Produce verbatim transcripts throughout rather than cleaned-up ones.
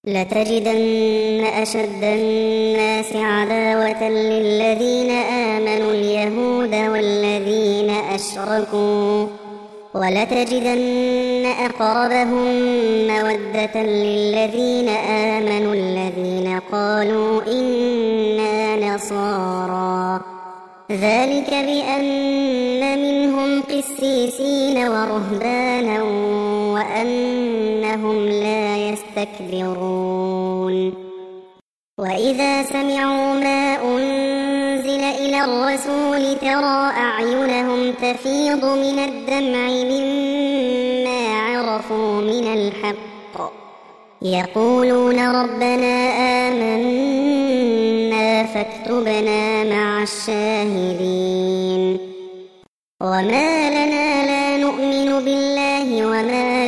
لتجدن أشد الناس عداوة للذين آمنوا اليهود والذين أشركوا، ولتجدن أقربهم مودة للذين آمنوا الذين قالوا إنا نصارى، ذلك بأن منهم قسيسين ورهبانا وأنهم لا يستكبرون. وإذا سمعوا ما أنزل إلى الرسول ترى أعينهم تفيض من الدمع مما عرفوا من الحق، يقولون ربنا آمنا فاكتبنا مع الشاهدين. وما لنا لا نؤمن بالله وما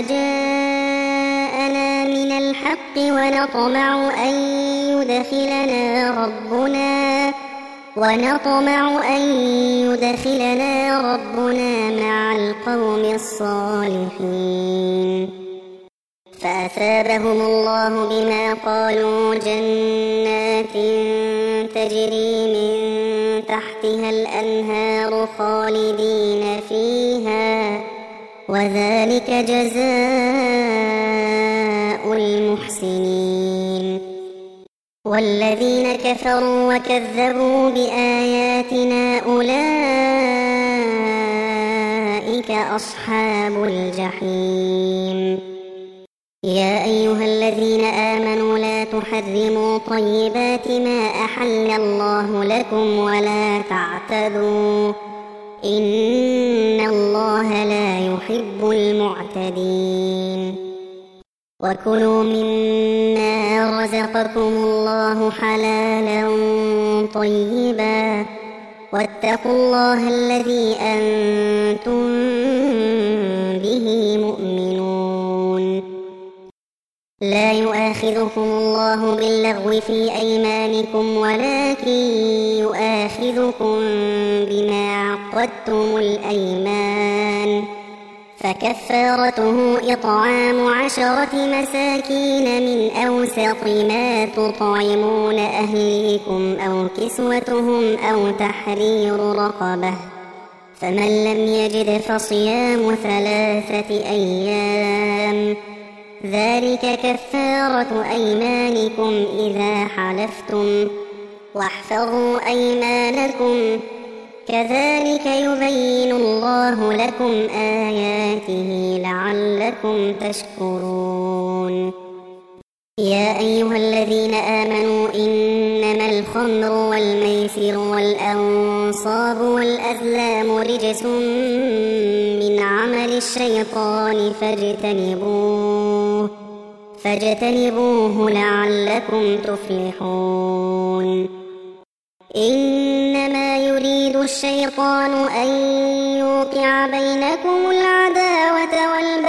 جاءنا من الحق ونطمع أن يدخلنا ربنا ونطمع أن يدخلنا ربنا مع القوم الصالحين. فأثابهم الله بما قالوا جنات تجري من تحتها الأنهار خالدين فيها، وذلك جزاء المحسنين. والذين كفروا وكذبوا بآياتنا أولئك أصحاب الجحيم. يا أيها الذين آمنوا لا تحرموا طيبات ما أحل الله لكم ولا تعتدوا، إن الله لا يحب المعتدين. وكلوا مما رزقكم الله حلالا طيبا، واتقوا الله الذي أنتم به مؤمنون. لا يؤاخذكم الله باللغو في أيمانكم ولكن يؤاخذكم بما عقدتم الأيمان، فكفارته إطعام عشرة مساكين من أوسط ما تطعمون أهليكم أو كسوتهم أو تحرير رقبة، فمن لم يجد فصيام ثلاثة أيام، ذلك كفارة أيمانكم إذا حلفتم، واحفظوا أيمانكم، كذلك يبين الله لكم آياته لعلكم تشكرون. يا أيها الذين آمنوا إنما الخمر والميسر والأنصاب والأزلام رجس من عمل الشيطان فاجتنبوه فاجتنبوه لعلكم تفلحون. إنما يريد الشيطان أن يوقع بينكم العداوة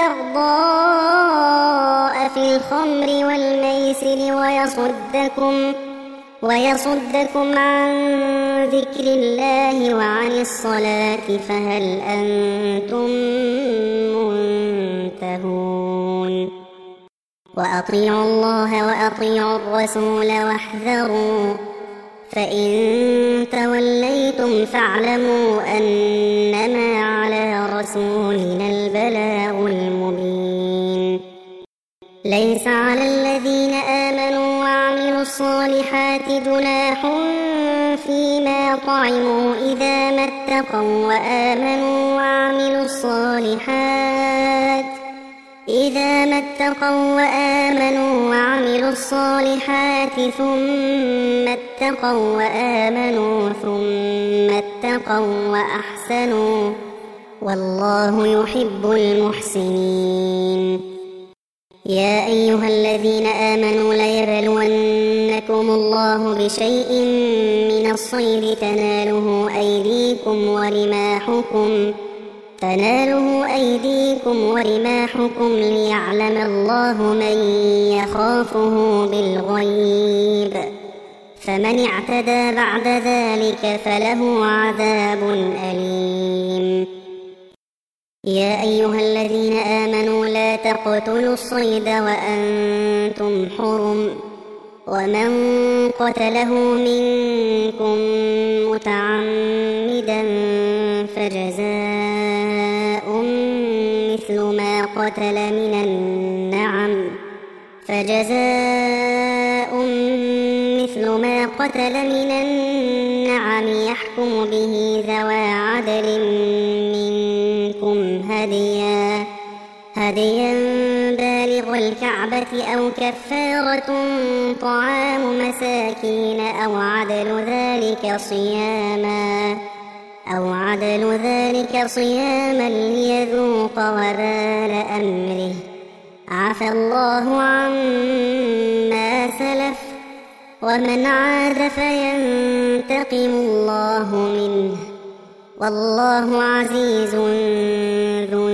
والبغضاء في الخمر والميسر ويصدكم ويصدكم عن ذكر الله وعن الصلاة فهل أنتم منتهون. وأطيعوا الله وأطيعوا الرسول واحذروا، فإن توليتم فاعلموا أنما على رسولنا البلاغ المبين. ليس على الذين آمنوا وعملوا الصالحات جناح فيما طعموا إذا ما اتقوا وآمنوا وعملوا الصالحات إذا ما اتقوا وآمنوا وعملوا الصالحات ثم اتقوا وآمنوا ثم اتقوا وأحسنوا، والله يحب المحسنين. يا أيها الذين آمنوا ليبلونكم الله بشيء من الصيد تناله أيديكم ورماحكم تناله أيديكم ورماحكم ليعلم الله من يخافه بالغيب، فمن اعتدى بعد ذلك فله عذاب أليم. يا أيها الذين آمنوا لا تقتلوا الصيد وأنتم حرم ومن قتله منكم متعمدا فجزاء مثل ما قتل من النعم فجزاء مثل ما قتل من النعم يحكم به ذوى عدل منكم هديا هديا بالغ الكعبة أو كفارة طعام مساكين أو عدل ذلك صياما أو عدل ذلك صياما ليذوق وبال أمره عفى الله عما سلف ومن عاد فينتقم الله منه والله عزيز ذو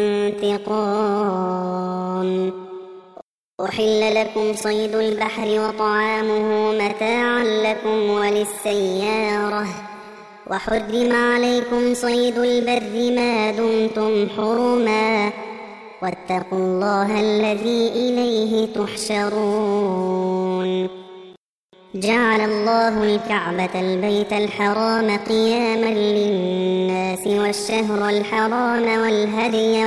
انتقام. أحل لكم صيد البحر وطعامه متاعا لكم وللسيارة وحرم عليكم صيد البر ما دمتم حرما واتقوا الله الذي إليه تحشرون. جعل الله الكعبة البيت الحرام قياما للناس والشهر الحرام والهدي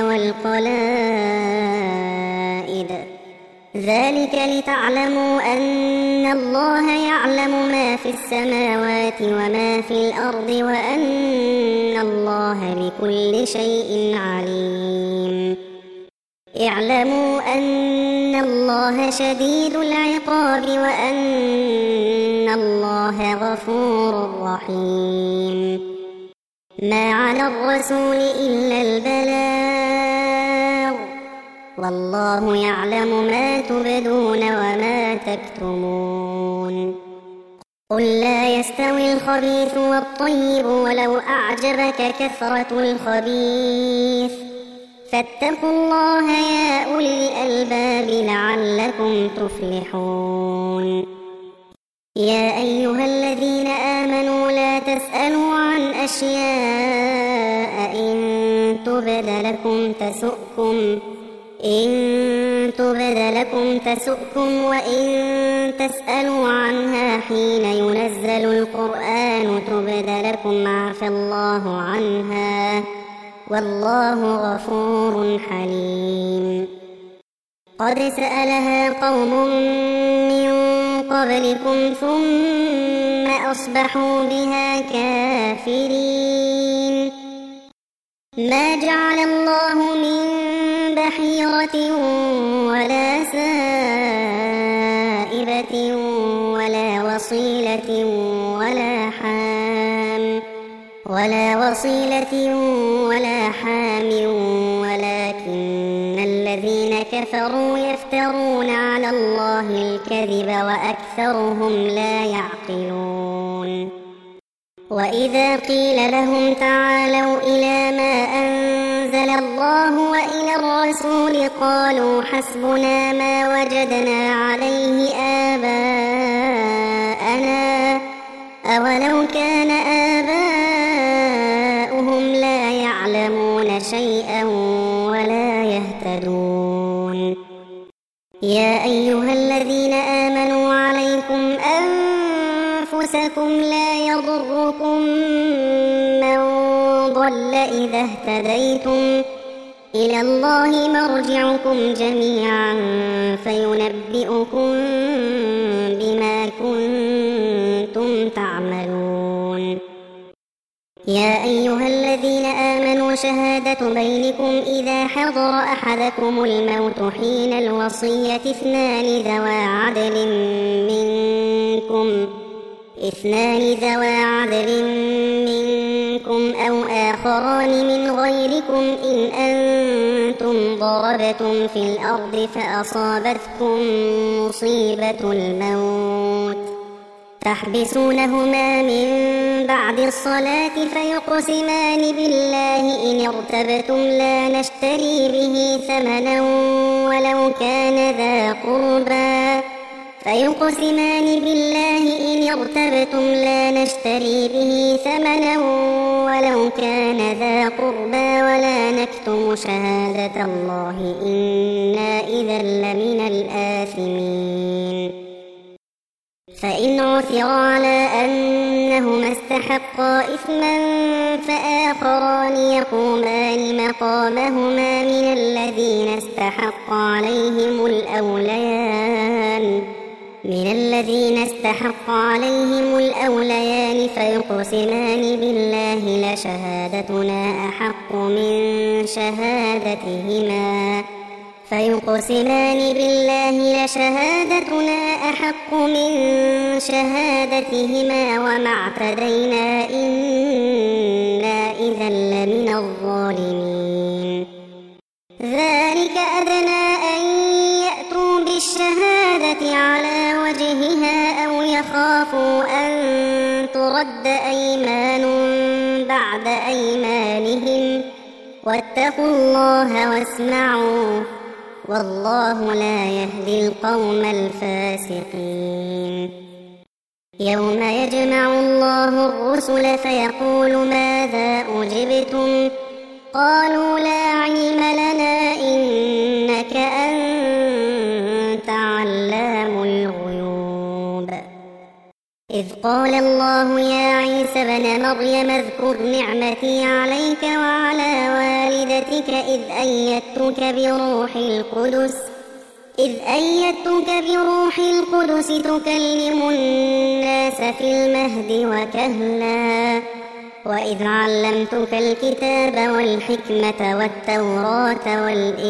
والقلائد ذلك لتعلموا أن الله يعلم ما في السماوات وما في الأرض وأن الله بكل شيء عليم. اعلموا أن الله شديد العقاب وأن الله غفور رحيم. ما على الرسول إلا البلاغ والله يعلم ما تبدون وما تكتمون. قل لا يستوي الخبيث والطيب ولو أعجبك كثرة الخبيث فاتقوا الله يا أولي الألباب لعلكم تفلحون. يا أيها الذين آمنوا لا تسألوا عن أشياء إن تبد لكم تسؤكم إن تبد لكم تسؤكم وإن تسألوا عنها حين ينزل القرآن تبد لكم عفى الله عنها والله غفور حليم. قد سألها قوم من قبلكم ثم أصبحوا بها كافرين. ما جعل الله من بحيرة ولا سائبة ولا وصيلة ولا حام ولا وصيلة ولا حام ولكن الذين كفروا يفترون على الله الكذب وأكثرهم لا يعقلون. وإذا قيل لهم تعالوا إلى ما أنزل الله وإلى الرسول قالوا حسبنا ما وجدنا عليه آباءنا أولو كان آباؤهم لا يعلمون شيئا ولا يهتدون. يا أيها الذين آمنوا عليكم أنفسكم لا يضركم من ضل إذا اهتديتم إلى الله مرجعكم جميعا فينبئكم بما كنتم تعملون. يا أيها الذين آمنوا شهادة بينكم إذا حضر أحدكم الموت حين الوصية اثنان ذوى عدل منكم اثنان ذوى عدل منكم أو آخران من غيركم إن أنتم ضربتم في الأرض فأصابتكم مصيبة الموت تحبسونهما من بعد الصلاة فيقسمان بالله إن ارتبتم لا نشتري به ثمنا ولو كان ذا قربى فيقسمان بالله إن ارتبتم لا نشتري به ثمنا ولو كان ذا قربى ولا نكتم شهادة الله إنا إذا لمن الآثمين. فإن عثر على أنهما استحقا إثما فآخران يقومان مقامهما من الذين استحق عليهم الأوليان من الذين استحق عليهم الأوليان فيقسمان بالله لشهادتنا أحق من شهادتهما فيقسمان بالله لشهادتنا أحق من شهادتهما وما اعتدينا إنا إذا لمن الظالمين. ذلك أدنى أن يأتوا بالشهادة على وجهها أو يخافوا أن ترد أيمان بعد أيمانهم واتقوا الله واسمعوا والله لا يهدي القوم الفاسقين. يوم يجمع الله الرسل فيقول ماذا أجبتم قالوا لا علم لنا إنك أنت علام الغيوب. إذ قال الله يا عيسى ابن مريم اذكر نعمتي عليك وعلى والدتك إذ أيدتك بروح القدس إذ أيدتك بروح القدس تكلم الناس في المهد وكهلا وإذ علمتك الكتاب والحكمة والتوراة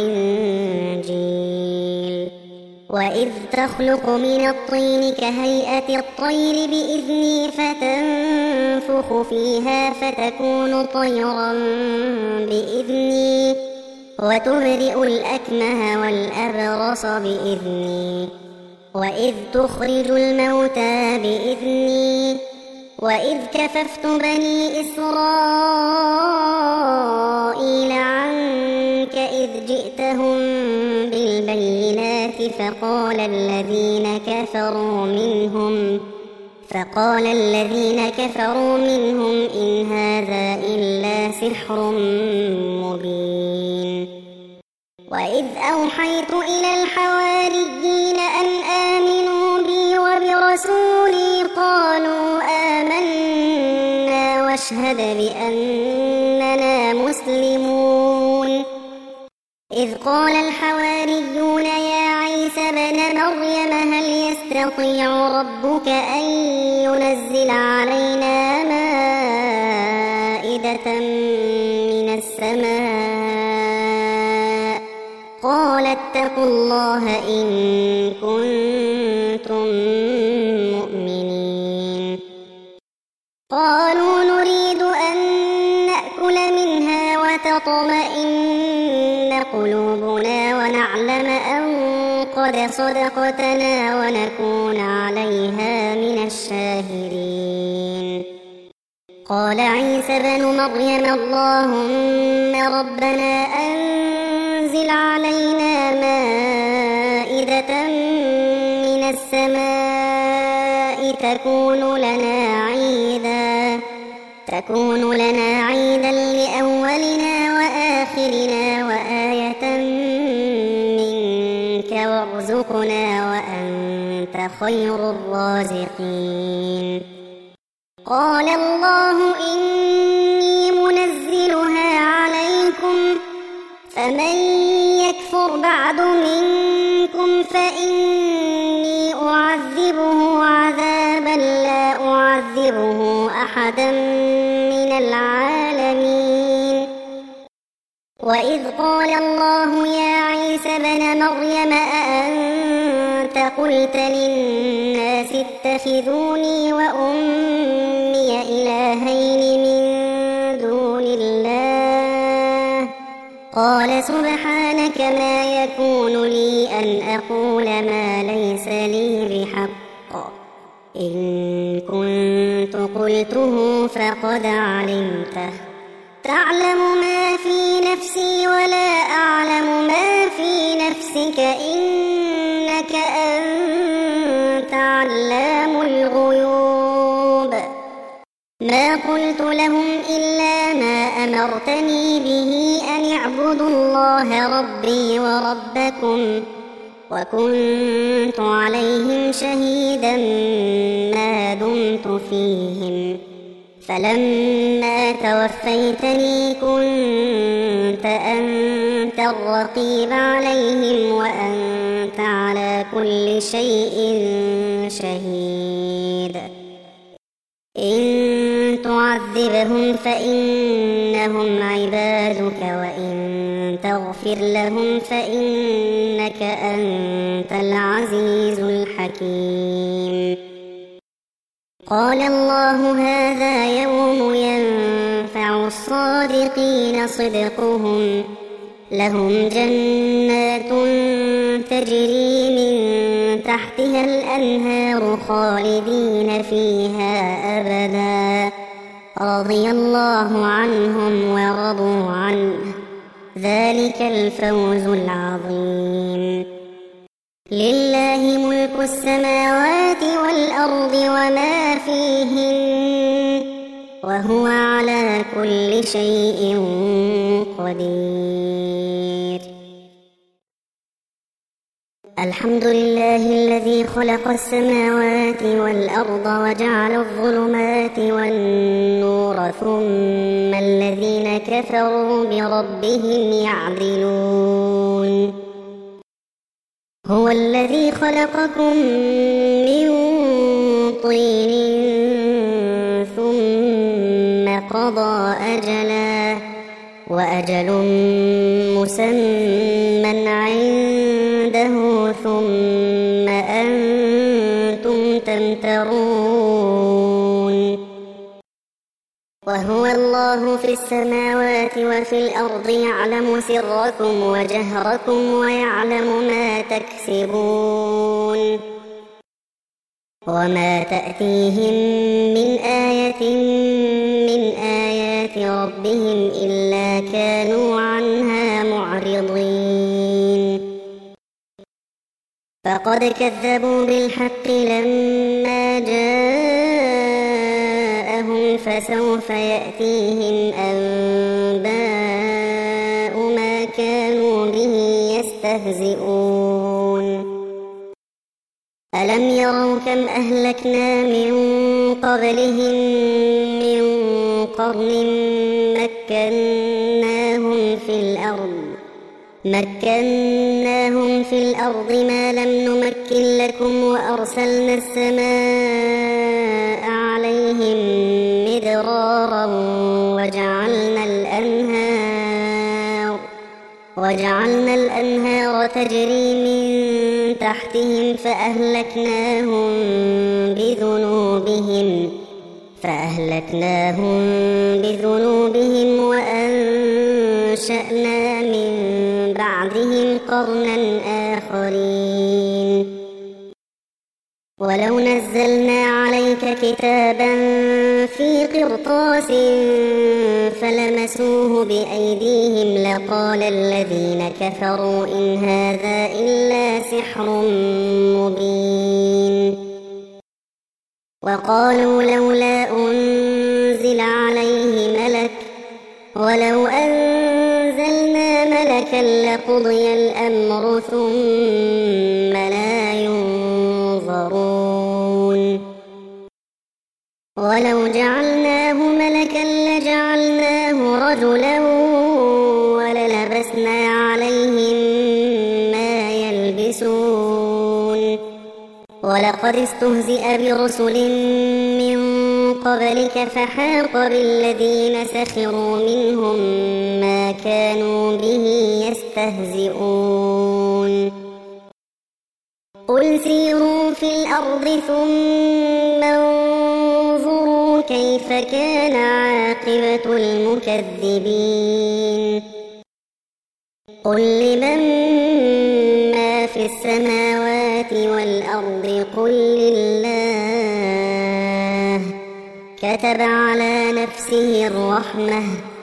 والإنجيل وإذ تخلق من الطين كهيئة الطير بإذني فتنفخ فيها فتكون طيرا بإذني وتبرئ الأكمه والأبرص بإذني وإذ تخرج الموتى بإذني وإذ كففت بني إسرائيل عنك إذ جئتهم بالبينات فقال الذين كفروا منهم فقال الذين كفروا منهم إن هذا إلا سحر مبين. وإذ أوحيت إلى الحواريين أن آمنوا بي وبرسولي قالوا آمنا واشهد بأننا مسلمون. إذ قال الحواريون يا عيسى ابن مريم هل يستطيع ربك أن ينزل علينا مائدة من السماء قال اتقوا الله إن كنتم مؤمنين. قالوا نريد أن نأكل منها وتطمئن قلوبنا ونعلم أن قد صدقتنا ونكون عليها من الشاهدين. قال عيسى بن مريم اللهم ربنا أنزل علينا مائدة من السماء تكون لنا عيدا تكون لنا عيدا لأولنا وآخرنا وآية منك وارزقنا وأنت خير الرازقين. قال الله إني منزلها عليكم فمن يكفر بعد منكم فإني أعذبه عذابا لا أعذبه أحدا من العالمين. وإذ قال الله يا عيسى ابن مريم أأنت قلت للناس اتخذوني وأمي إلهين من دون الله قال سبحانك ما يكون لي أن أقول ما ليس لي بحق إن كنت قلته فقد علمته تعلم ما في نفسي ولا أعلم ما في نفسك إنك أنت علام الغيوب ما قلت لهم إلا ما أمرتني به أن اعبدوا الله ربي وربكم وكنت عليهم شهيدا ما دمت فيهم فلما توفيتني كنت أنت الرقيب عليهم وأنت على كل شيء شهيد إن تعذبهم فإنهم عبادك وإن تغفر لهم فإنك أنت العزيز الحكيم قال الله هذا يوم ينفع الصادقين صدقهم لهم جنات تجري من تحتها الأنهار خالدين فيها أبدا رضي الله عنهم ورضوا عنه ذلك الفوز العظيم لله ملك السماوات والأرض وما فيهن وهو على كل شيء قدير الحمد لله الذي خلق السماوات والأرض وجعل الظلمات والنور ثم الذين كفروا بربهم يعدلون هو الذي خلقكم من طين ثم قضى أجلا وأجل مسمى عنده ثم أنتم تمترون وهو الله في السماوات وفي الأرض يعلم سركم وجهركم ويعلم ما تكسبون وما تأتيهم من آية من آيات ربهم إلا كانوا عنها معرضين فقد كذبوا بالحق لما جاءهم فسوف يأتيهم أنباء ما كانوا به يستهزئون ألم يروا كم أهلكنا من قبلهم من قرن مكناهم في الأرض مكناهم في الأرض ما لم نمكن لكم وأرسلنا السماء عليهم مدرارا وجعلنا الأنهار وجعلنا الأنهار تجري من تحتهم فأهلكناهم بذنوبهم فأهلكناهم بذنوبهم وأنشأنا من بعدهم قرنا آخرين ولو نزلنا عليك كتابا في قرطاس فلمسوه بأيديهم لقال الذين كفروا إن هذا إلا سحر مبين وقالوا لولا أنزل عليه ملك ولو أنزلنا ملكا لقضي الأمر ثم لا ينظرون ولو جعلناه ملكا لجعلناه رجلا وللبسنا عليهم ما يلبسون ولقد استهزئ برسل من قبلك فحاق بالذين سخروا منهم ما كانوا به يستهزئون قل سيروا في الأرض ثم انظروا كيف كان عاقبة المكذبين قل لمن ما في السماوات والأرض قل لله كتب على نفسه الرحمة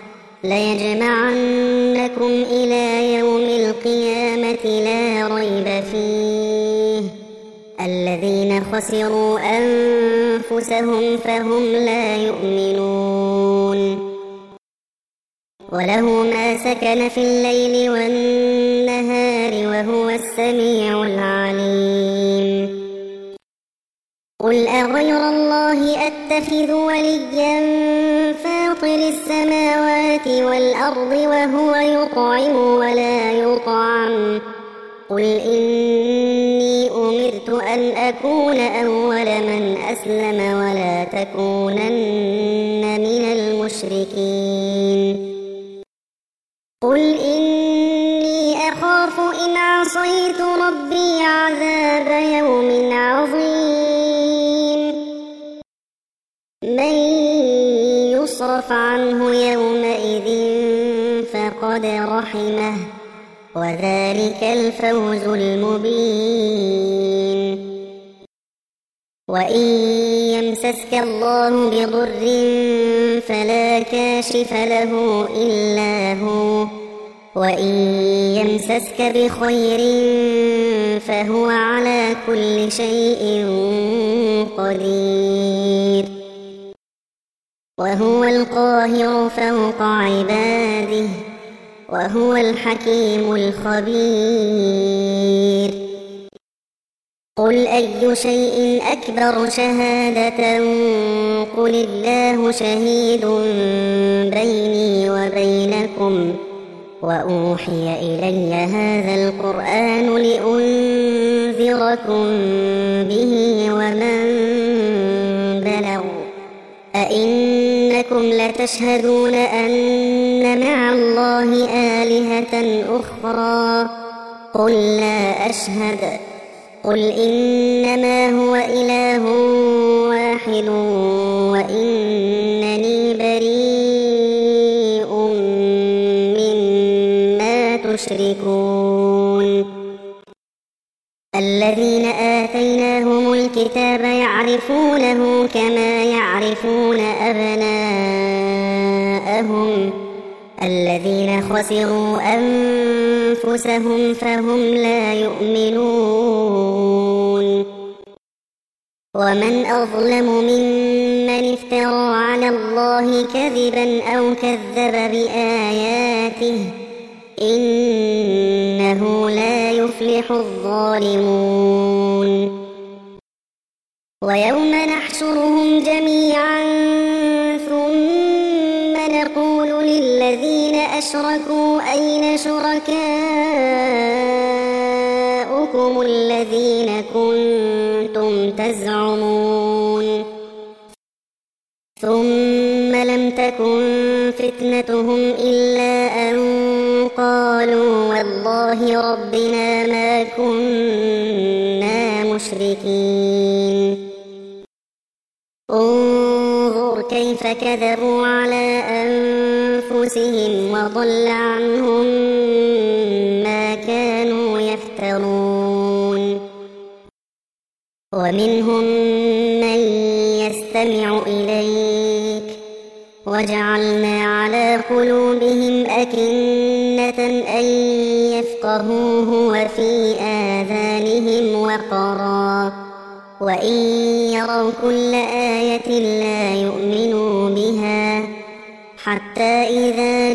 ليجمعنكم إلى يوم القيامة لا ريب فيه الذين خسروا أنفسهم فهم لا يؤمنون وله ما سكن في الليل والنهار وهو السميع العليم قل أغير الله أتخذ وليا فاطر السماوات والأرض وهو يطعم ولا يطعم قل إني أمرت أن أكون أول من أسلم ولا تكونن من المشركين قل إني أخاف إن عصيت ربي عذاب يوم عظيم من يصرف عنه يومئذ فقد رحمه وذلك الفوز المبين وإن يمسسك الله بضر فلا كاشف له إلا هو وإن يمسسك بخير فهو على كل شيء قدير وهو القاهر فوق عباده وهو الحكيم الخبير قل أي شيء أكبر شهادة قل الله شهيد بيني وبينكم وأوحي إلي هذا القرآن لأنذركم به ومن بلغ أئنكم لتشهدون أن مع الله آلهة أخرى قل لا أشهد قل إنما هو إله واحد وإنني بريء مما تشركون الذين آتيناهم الكتاب يعرفونه كما يعرفون أبناءهم الذين خسروا أنفسهم فهم لا يؤمنون ومن أظلم ممن افترى على الله كذبا أو كذب بآياته إنه لا يفلح الظالمون ويوم نحشرهم جميعا ثم نقول للذين أشركوا أين شركاؤكم الذين كنتم تزعمون ثم لم تكن فتنتهم إلا أن قالوا والله ربنا ما كنا مشركين انظر كيف كذبوا على أنفسهم وضل عنهم ما كانوا يفترون ومنهم من يستمع إليك وجعلنا على قلوبهم أكنة أن يفقهوه وفي آذانهم وقرا وإن يروا كل آية لا يؤمنوا بها حتى إذا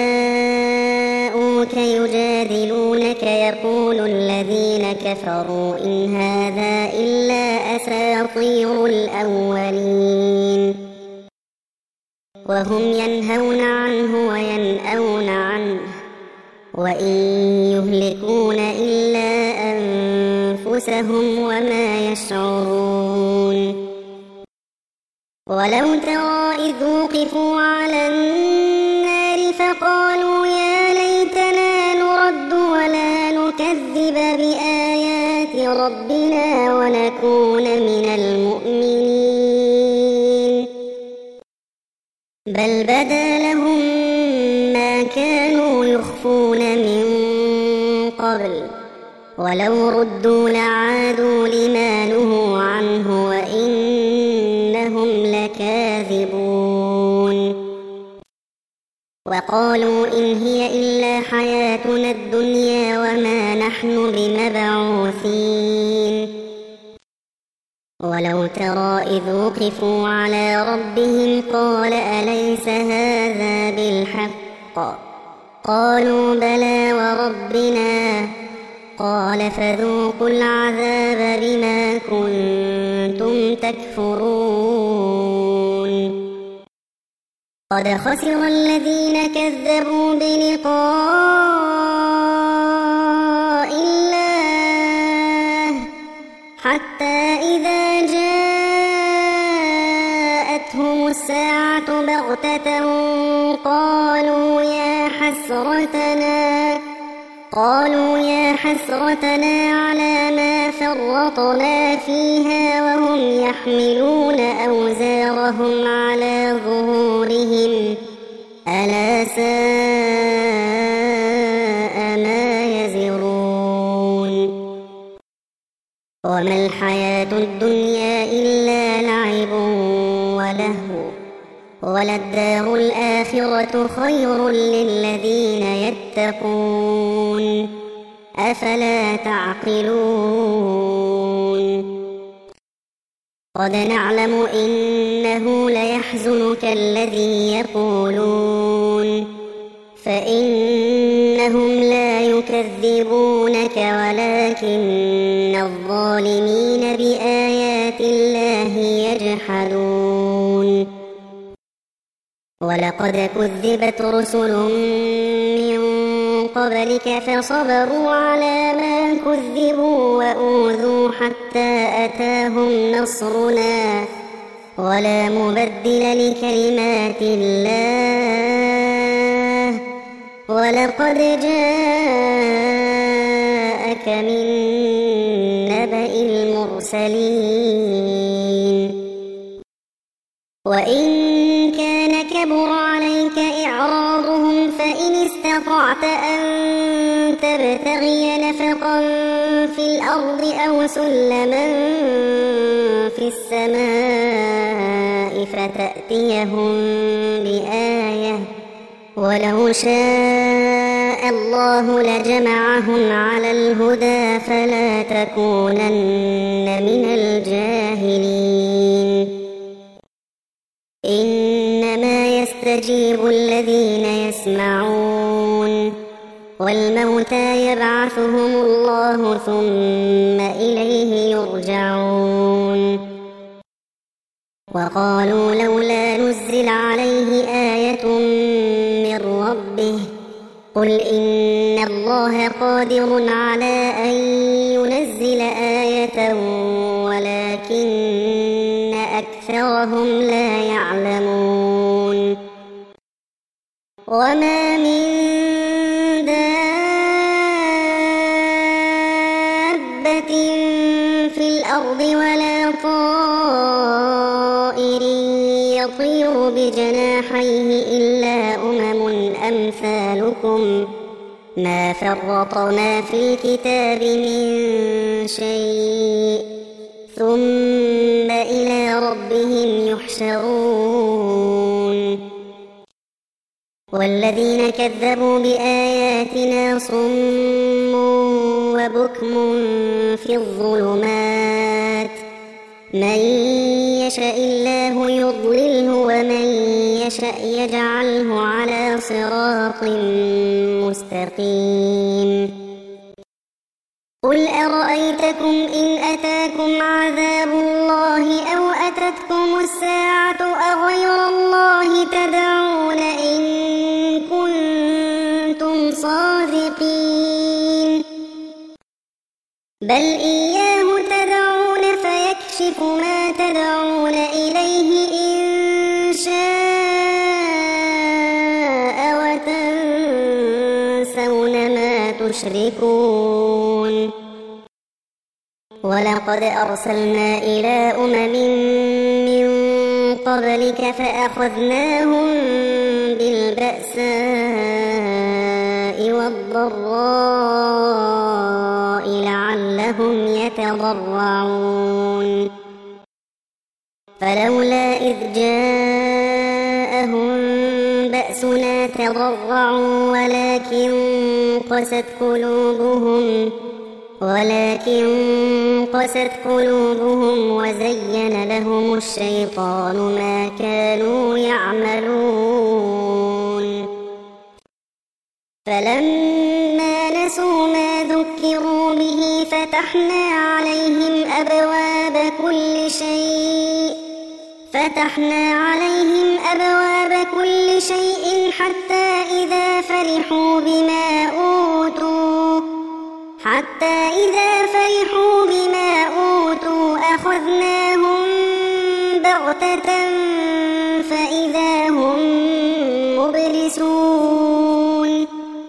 جاءوك يجادلونك يقول الذين كفروا إن هذا إلا أساطير الأولين وهم ينهون عنه وينأون عنه وإن يهلكون إلا أنفسهم وما يشعرون ولو ترى إذ وقفوا على النار فقالوا يا ليتنا نرد ولا نكذب بآيات ربنا ونكون من المؤمنين بل بدا لهم ما كانوا يخفون من قبل ولو ردوا لعادوا لما نهوا عنه وإنهم لكاذبون وقالوا إن هي إلا حياتنا الدنيا وما نحن بمبعوثين ولو ترى إذ وقفوا على ربهم قال أليس هذا بالحق قالوا بلى وربنا قال فذوقوا العذاب بما كنتم تكفرون قد خسر الذين كذبوا بلقاء الله حتى إذا جاءتهم الساعة بغتة قالوا يا حسرتنا قالوا يا حسرتنا على ما فرطنا فيها وهم يحملون أوزارهم على ظهورهم ألا ساء ما يزرون وما الحياة الدنيا إلا لعب ولهو وللدار الآخرة خير للذين يتقون أفلا تعقلون قد نعلم إنه ليحزنك الذي يقولون فإنهم لا يكذبونك ولكن الظالمين بآيات الله يجحدون ولقد كذبت رسل من قبلك فصبروا على ما كذبوا وأوذوا حتى أتاهم نصرنا ولا مبدل لكلمات الله ولقد جاءك من نبأ المرسلين وإن كان كبر عليك إعراضهم فإن استطعت أن تبتغي نفقا في الأرض أو سلما في السماء فتأتيهم بآية ولو شاء الله لجمعهم على الهدى فلا تكونن من الجاهلين إنما يستجيب الذين يسمعون والموتى يبعثهم الله ثم إليه يرجعون وقالوا لولا نزل عليه آية من ربه قل إن الله قادر على أن ينزل آية ولكن أكثرهم لا يعلمون وما من دابة في الأرض ولا طائر يطير بجناحيه إلا أمم أمثالكم ما فرطنا في الكتاب من شيء ثم إلى ربهم يحشرون والذين كذبوا بآياتنا صم وبكم في الظلمات من يشاء الله يضلله ومن يشاء يجعله على صراط مستقيم قل أرأيتكم إن أتاكم عذاب الله أو أتتكم الساعة أغير الله تدعون إن كنتم صادقين بل إياه تدعون فيكشف ما تدعون إليه إن شاء وتنسون ما تشركون ولقد أرسلنا إلى أمم من قبلك فأخذناهم بالبأساء والضراء لعلهم يتضرعون فلولا إذ جاءهم بأسنا تضرعوا ولكن قست قلوبهم ولكن قست قلوبهم وزين لهم الشيطان ما كانوا يعملون. فلما نسوا ما ذكروا به فتحنا عليهم أبواب كل شيء فتحنا عليهم أبواب كل شيء حتى إذا فرحوا بما أوتوا حتى إذا فرحوا بما أوتوا أخذناهم بغتة فإذا هم مبلسون.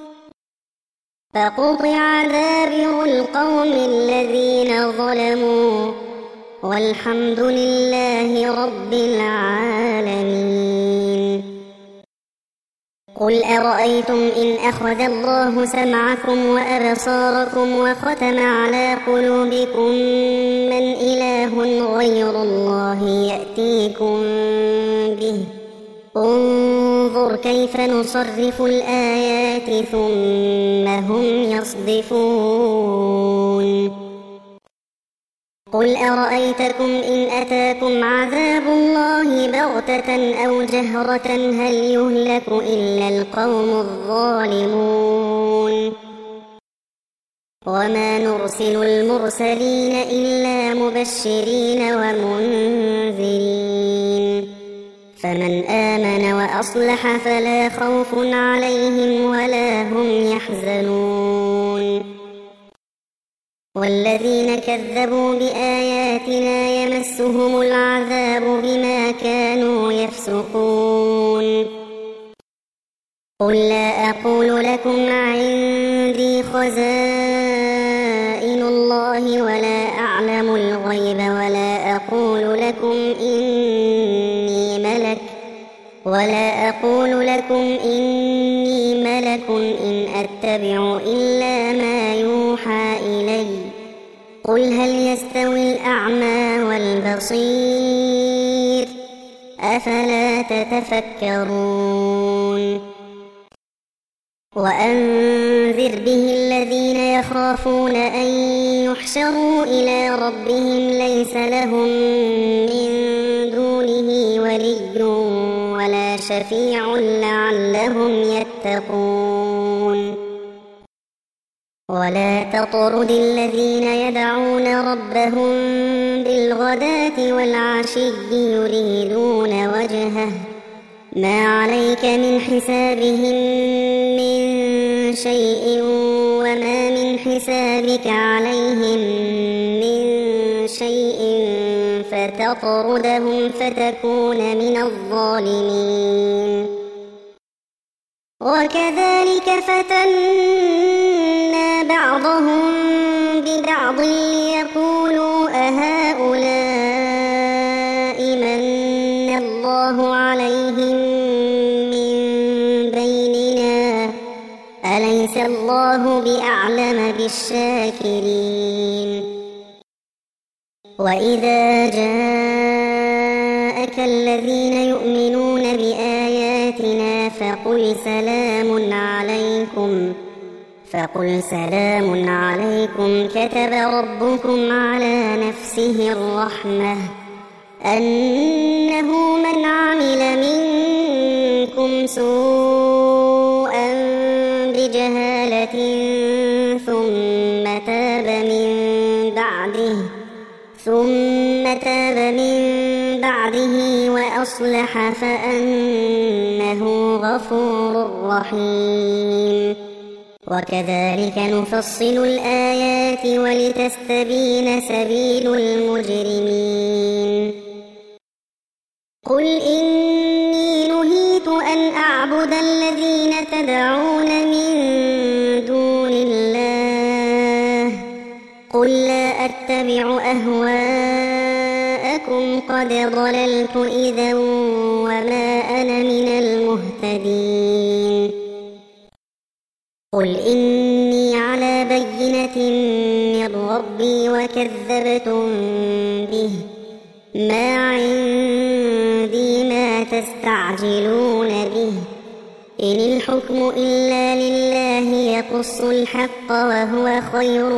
فقطع دابر القوم الذين ظلموا والحمد لله رب العالمين. قل أرأيتم إن أخذ الله سمعكم وأبصاركم وختم على قلوبكم من إله غير الله يأتيكم به انظر كيف نصرف الآيات ثم هم يصدفون. قل أرأيتكم إن أتاكم عذاب الله بغتة أو جهرة هل يهلك إلا القوم الظالمون. وما نرسل المرسلين إلا مبشرين ومنذرين فمن آمن وأصلح فلا خوف عليهم ولا هم يحزنون. والذين كذبوا بآياتنا يمسهم العذاب بما كانوا يفسقون. قل لا أقول لكم عندي خزائن الله ولا أعلم الغيب ولا أقول لكم إني ملك ولا أقول لكم إني ملك إن أتبع إلا ما يوحى إلي قل هل يستوي الأعمى والبصير أفلا تتفكرون. وأنذر به الذين يخافون أن يحشروا إلى ربهم ليس لهم من دونه ولي ولا شفيع لعلهم يتقون. ولا تطرد الذين يدعون ربهم بالغداة والعشي يريدون وجهه ما عليك من حسابهم من شيء وما من حسابك عليهم من شيء فتطردهم فتكون من الظالمين. وكذلك فتنا بعضهم ببعض ليقولوا أهؤلاء من الله عليهم من بيننا أليس الله بأعلم بالشاكرين. وإذا جاءك الذين يؤمنون بآياتنا فقل سلام عليكم فقل سلام عليكم كتب ربكم على نفسه الرحمة أنه من عمل منكم سوءا بجهالة ثم تاب من بعده ثم تاب من بعده وأصلح فأنه غفور رحيم. وكذلك نفصل الآيات ولتستبين سبيل المجرمين. قل إني نهيت أن أعبد الذين تدعون من دون الله قل لا أتبع أهواءكم قد ضللت إذا وما أنا من المهتدين. قل إني على بينة من ربي وكذبتم به ما عندي ما تستعجلون به إن الحكم إلا لله يقص الحق وهو خير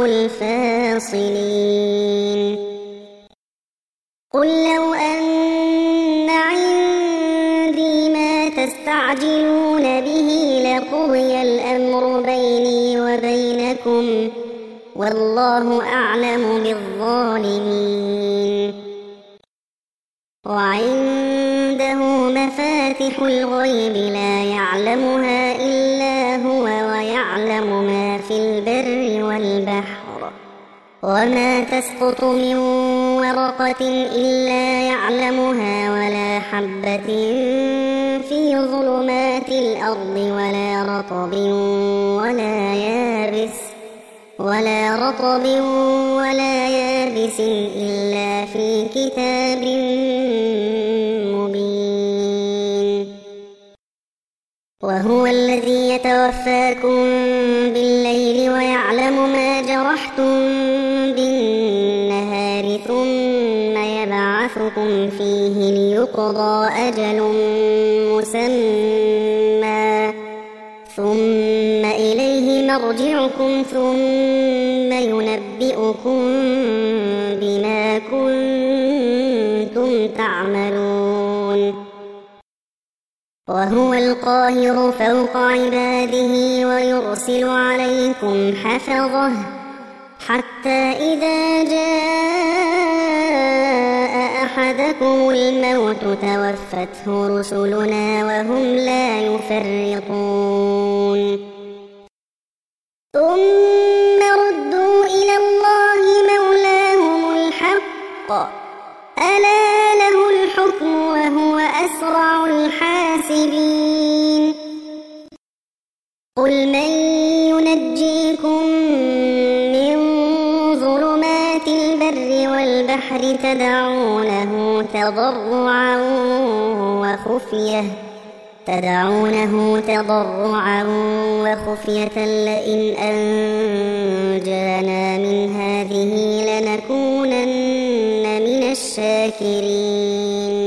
الفاصلين قل لو أن عندي ما تستعجلون به لقضي الأمر بيني وبينكم والله أعلم بالظالمين وعنده مفاتح الغيب لا يعلمها إلا هو ويعلم ما في البر والبحر وما تسقط من ورقة إلا يعلمها ولا حبة في ظلمات الأرض ولا رطب ولا يابس ولا رطب ولا يابس إلا في كتاب مبين وهو الذي يتوفاكم بالليل ويعلم ما جرحتم بالنهار ثم يبعثكم فيه ليقضى أجل مسمى ثم إليه مرجعكم ثم ينبئكم بما كنتم تعملون وهو القاهر فوق عباده ويرسل عليكم حفظه حتى إذا جاء أحدكم الموت توفته رسلنا وهم لا يفرطون ثم ردوا إلى الله مولاهم الحق ألا له الحكم وهو أسرع الحاسبين قل من ينجيكم من ظلمات البر والبحر تدعونه تضرعا وخفية تدعونه تضرعا وخفية لئن أنجانا من هذه لنكونن من الشاكرين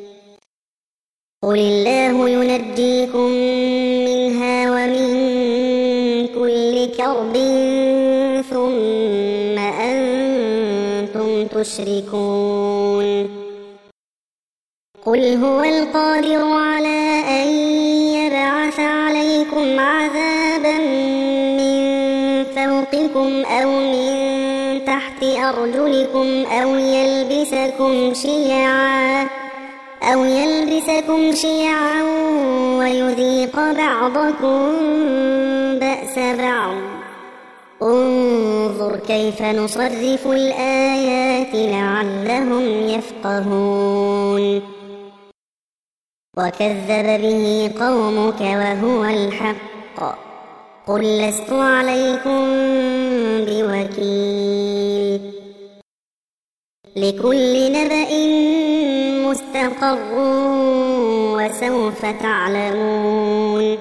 قل الله ينجيكم منها ومن كل كرب ثم أنتم تشركون قل هو القادر على أن يبعث عليكم عذابا من فوقكم أو من تحت أرجلكم أو يلبسكم شيعا أو يلبسكم شيعا ويذيق بعضكم بأس بعض انظر كيف نصرف الآيات لعلهم يفقهون وكذب به قومك وهو الحق قل لست عليكم بوكيل لكل نبأ مستقر وسوف تعلمون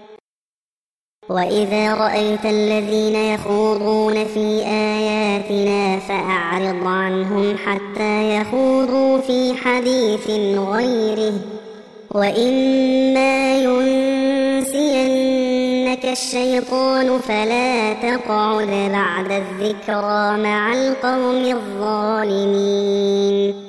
وإذا رأيت الذين يخوضون في آياتنا فأعرض عنهم حتى يخوضوا في حديث غيره وإما ينسينك الشيطان فلا تقعد بعد الذكرى مع القوم الظالمين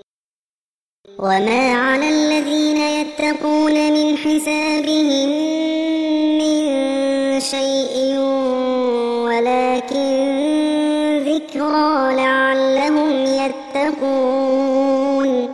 وما على الذين يتقون من حسابهم من شيء ولكن ذكرى لعلهم يتقون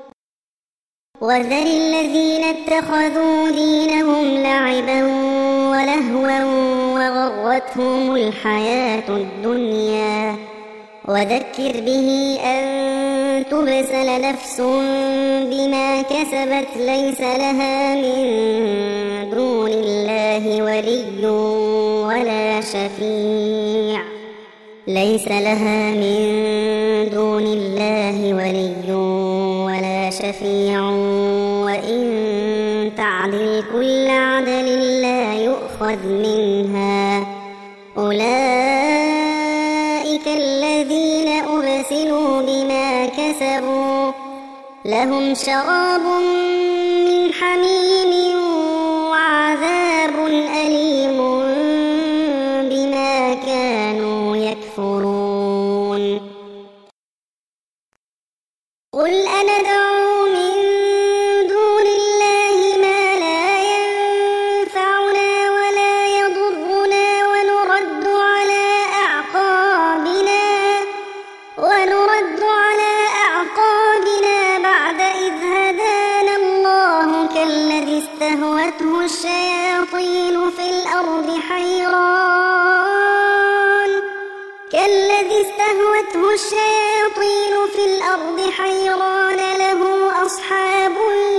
وذر الذين اتخذوا دينهم لعبا ولهوا وغرتهم الحياة الدنيا وذكر به أن تبسل نفس بما كسبت ليس لها من دون الله ولي ولا شفيع ليس لها من دون الله ولي ولا شفيع وإن تعدل كل عدل لا يؤخذ منها أولئك الذين أبسلوا بما كسبوا لهم شراب من حميم وعذاب قل أندعو من دون الله ما لا ينفعنا ولا يضرنا ونرد على أعقابنا ونرد على أعقابنا بعد إذ هدانا الله كالذي استهوته الشياطين في الأرض حيران كالذي استهوته الشياطين في الأرض حيران له أصحاب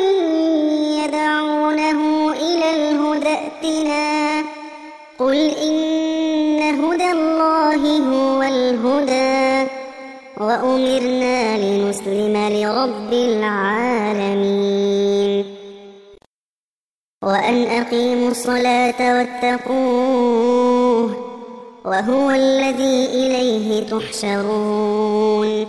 يدعونه إلى الهدى ائتنا قل إن هدى الله هو الهدى وأمرنا لنسلم لرب العالمين وأن أقيموا الصلاة واتقوه وهو الذي إليه تحشرون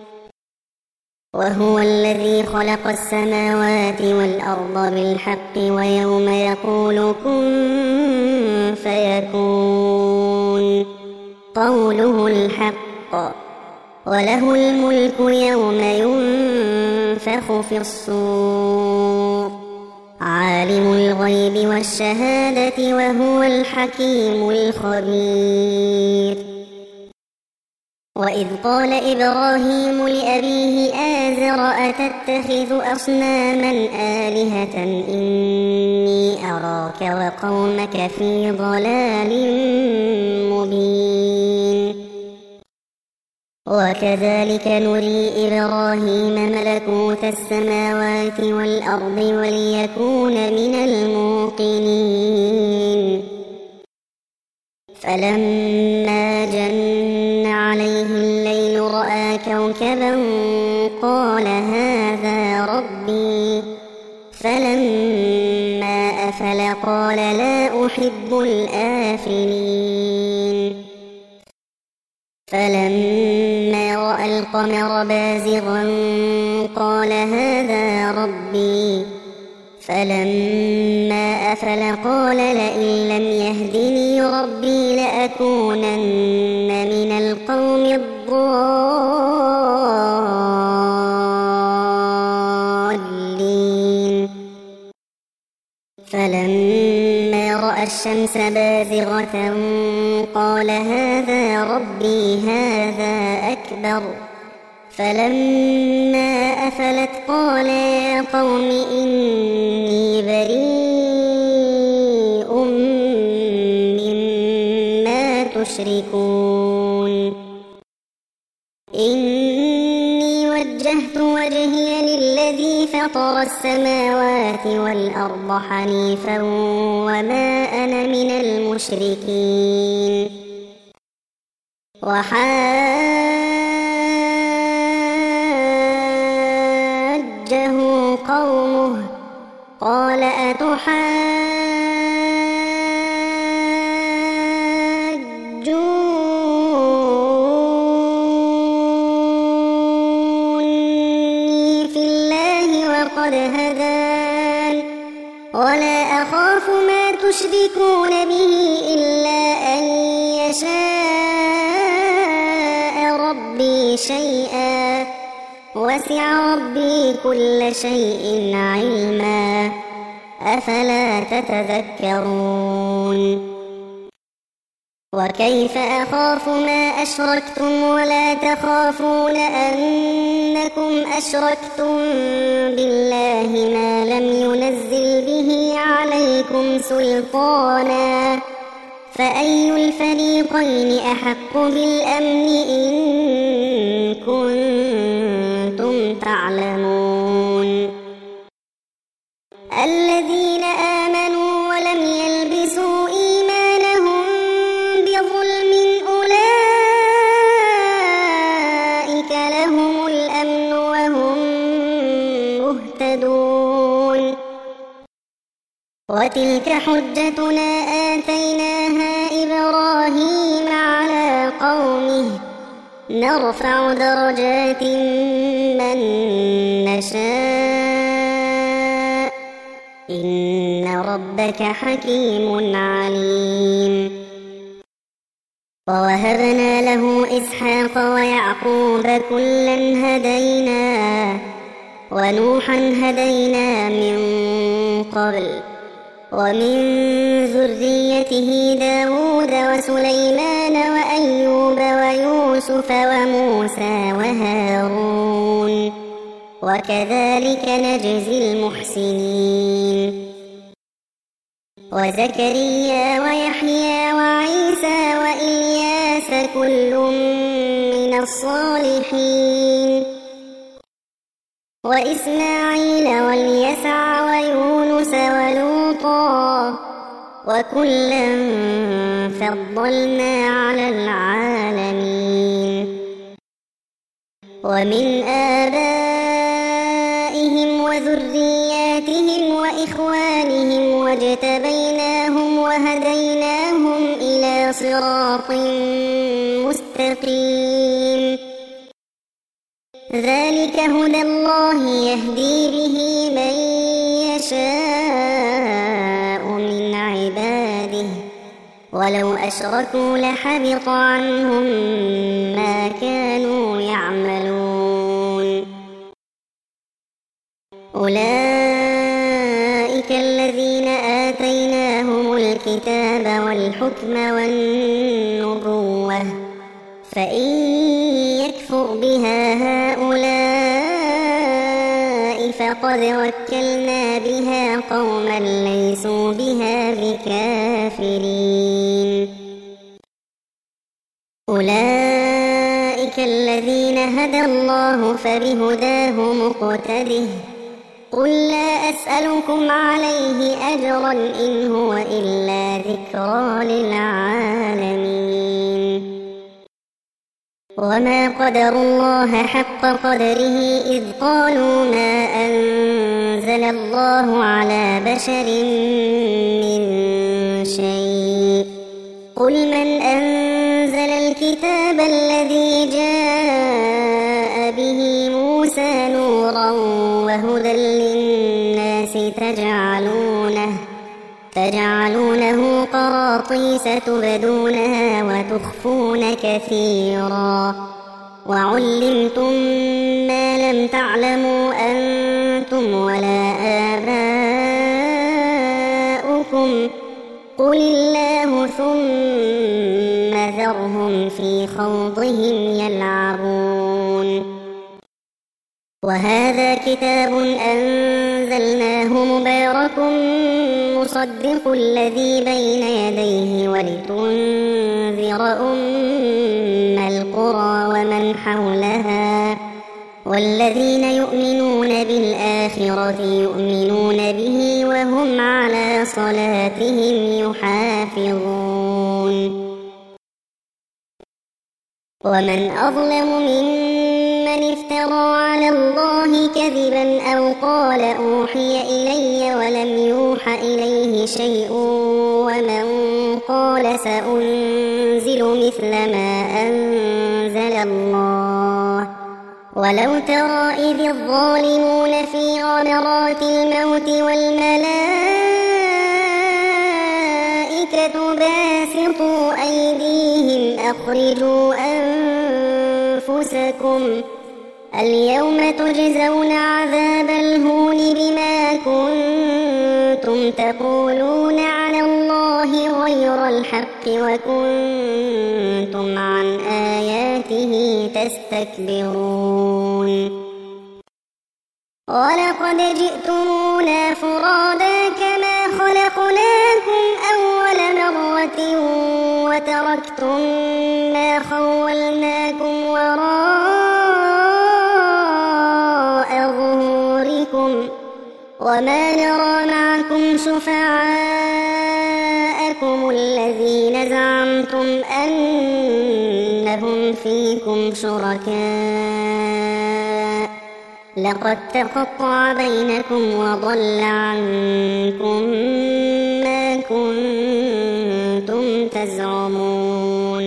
وهو الذي خلق السماوات والأرض بالحق ويوم يقول كن فيكون قوله الحق وله الملك يوم ينفخ في الصور عالم الغيب والشهادة وهو الحكيم الخبير وإذ قال إبراهيم لأبيه آزر أتتخذ أصناما آلهة إني أراك وقومك في ضلال مبين وكذلك نري إبراهيم ملكوت السماوات والأرض وليكون من الموقنين فلما جن عليه الليل رأى كوكبا قال هذا ربي فلما أفل قال لا أحب الآفلين فلما رأى القمر بازغا قال هذا ربي فلما أفل قال لئن لم يهدني ربي لأكونن من القوم الضالين فلما رأى الشمس بازغة قال هذا ربي هذا أكبر فلما أفلت قال يا قوم إني بريء مما تشركون إني وجهت وجهي للذي فطر السماوات والأرض حنيفا وما أنا من المشركين وحاجه قومه قال أتحاجوني في الله وقد هدان ولا أخاف ما تشركون به إلا أن يشاء ربي شيئا وسع ربي كل شيء علما أفلا تتذكرون وكيف أخاف ما أشركتم ولا تخافون أنكم أشركتم بالله ما لم ينزل به عليكم سلطانا فأي الفريقين أحق بالأمن إن كنتم تعلمون الذين آمنوا ولم يلبسوا إيمانهم بظلم أولئك لهم الأمن وهم مهتدون وتلك حجتنا آتيناها إبراهيم على قومه نرفع درجات من نشاء إن ربك حكيم عليم ووهبنا له إسحاق ويعقوب كلا هدينا ونوحا هدينا من قبل ومن ذريته داود وسليمان وأيوب ويوسف وموسى وهارون وكذلك نجزي المحسنين وزكريا ويحيى وعيسى وإلياس كل من الصالحين وإسماعيل واليسع ويونس ولوطا وكلا فضلنا على العالمين ومن آبائهم وذرياتهم وإخوانهم واجتبيناهم وهديناهم إلى صراط مستقيم ذلك هدى الله يهدي به من يشاء من عباده ولو أشركوا لحبط عنهم ما كانوا يعملون أولئك الذين آتيناهم الكتاب والحكم والنبوة فإن يكفر بها هؤلاء فقد وكلنا بها قوما ليسوا بها بكافرين أولئك الذين هدى الله فبهداه مقتده قل لا أسألكم عليه أجرا إن هو إلا ذكرى للعالمين وما قدروا الله حق قدره إذ قالوا ما أنزل الله على بشر من شيء قل من أنزل الكتاب الذي جاء به موسى نورا وهدى للناس تجعلونه تجعلونه قراطيس تبدونها وتخفون كثيرا وعلمتم ما لم تعلموا أنتم ولا آباؤكم قل الله ثم ذرهم في خوضهم يلعبون وهذا كتاب أنزلناه مبارك مصدق الذي بين يديه ولتنذر أم القرى ومن حولها والذين يؤمنون بالآخرة يؤمنون به وهم على صلاتهم يحافظون ومن أظلم ممن افترى على الله كذبا أو قال أوحي إلي ولم يوح إليه شيء ومن قال سأنزل مثل ما أنزل الله ولو ترى إذ الظالمون في غمرات الموت والملائكة باسطوا أيديهم أخرجوا أنفسكم اليوم تجزون عذاب الهون بما كنتم تقولون على الله غير الحق وكنتم عن آياته تستكبرون ولقد جئتمونا فرادا كما خلقناكم أول مرة وتركتم ما خولناكم وراء ظهوركم وما نرى معكم شفعاءكم الذين زعمتم أنهم فيكم شركاء لقد تقطع بينكم وضل عنكم ما كنتم تزعمون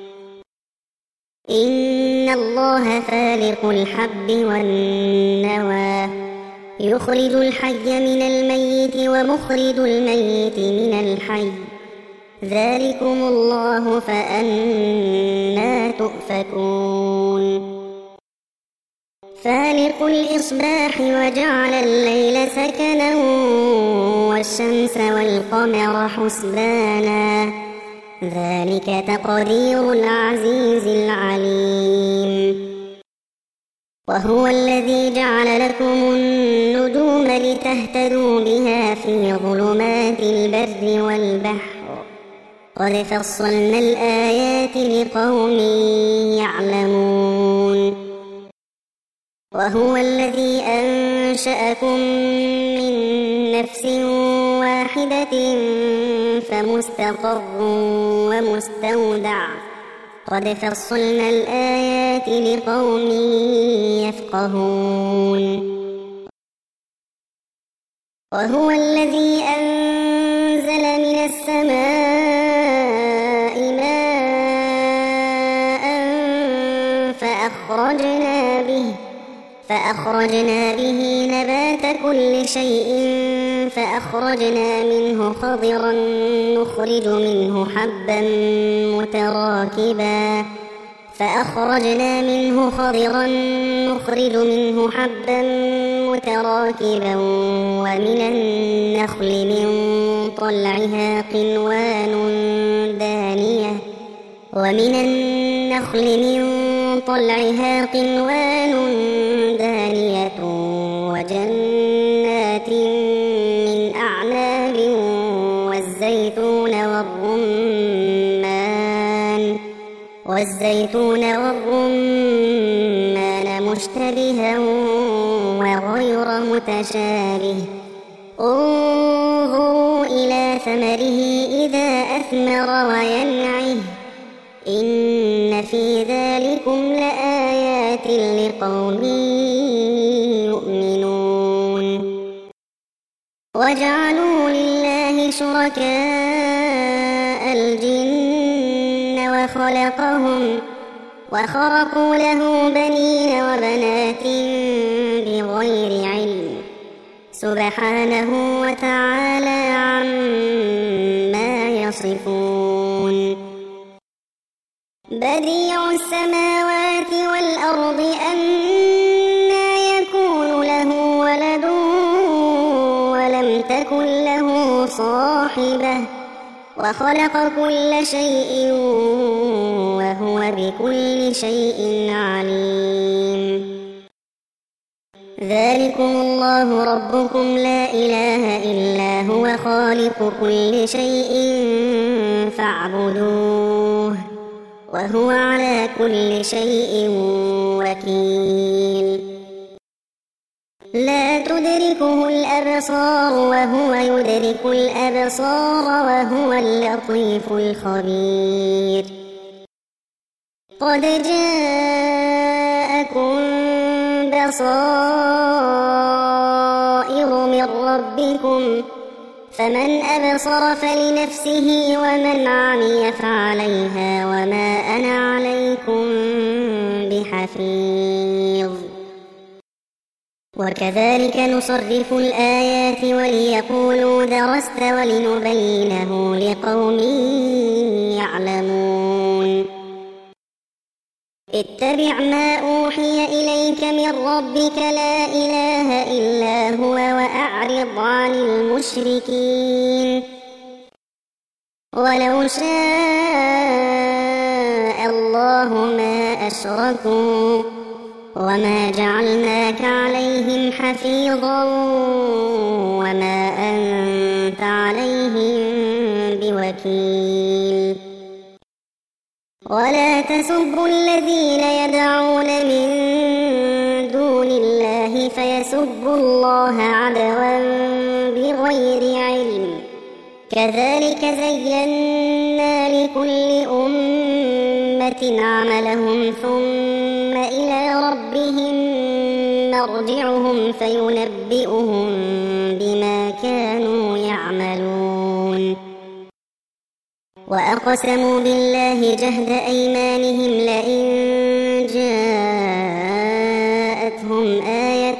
إن الله فالق الحب والنوى يخرج الحي من الميت ومخرج الميت من الحي ذلكم الله فأنى تؤفكون فالق الإصباح وجعل الليل سكنا والشمس والقمر حسبانا ذلك تقدير العزيز العليم وهو الذي جعل لكم النجوم لتهتدوا بها في ظلمات البر والبحر قد فصلنا الآيات لقوم يعلمون وهو الذي أنشأكم من نفس واحدة فمستقر ومستودع قد فصلنا الآيات لقوم يفقهون وهو الذي أنزل من السماء ماء فأخرجنا به فأخرجنا به نبات كل شيء فأخرجنا منه خضرا نخرج منه حبا متراكبا فأخرجنا منه خضرا نخرج منه حبا متراكبا ومن النخل من طلعها قنوان دانية ومن النخل من طلعها قنوان دانية وجنات من أعناب والزيتون والرمان والزيتون والرمان مشتبها وغير متشابه انظروا إلى ثمره إذا أثمر وينعه إن في ذلكم لآيات لقوم يؤمنون وجعلوا لله شركاء الجن وخلقهم وخرقوا له بنين وبنات بغير علم سبحانه وتعالى عما يصفون بديع السماوات والأرض أنى يكون له ولد ولم تكن له صاحبة وخلق كل شيء وهو بكل شيء عليم ذلكم الله ربكم لا إله إلا هو خالق كل شيء فاعبدوه وهو على كل شيء وكيل لا تدركه الأبصار وهو يدرك الأبصار وهو اللطيف الخبير قد جاءكم بصائر من ربكم فمن أبصر فلنفسه ومن عمي فعليها وما أنا عليكم بحفيظ وكذلك نصرف الآيات وليقولوا درست ولنبينه لقوم يعلمون اتبع ما أوحي إليك من ربك لا إله إلا هو وأعرض عن المشركين ولو شاء الله ما أشركوا وما جعلناك عليهم حفيظا وما أنت عليهم بوكيل ولا تسبوا الذين يدعون من دون الله فيسبوا الله عدوا بغير علم كذلك زينا لكل أمة عملهم ثم إلى ربهم مرجعهم فينبئهم بما كانوا يعملون وأقسموا بالله جهد أيمانهم لئن جاءتهم آية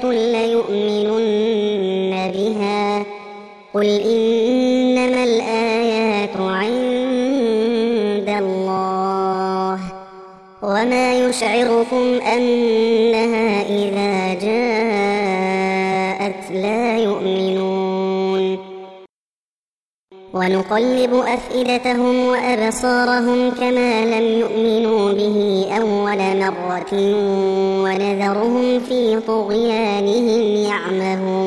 ليؤمنن بها قل إنما الآيات عند الله وما يشعركم أنها إذا جاءت لا يؤمنون ونقلب أفئدتهم وأبصارهم كما لم يؤمنوا به أول مرة ونذرهم في طغيانهم يعمهون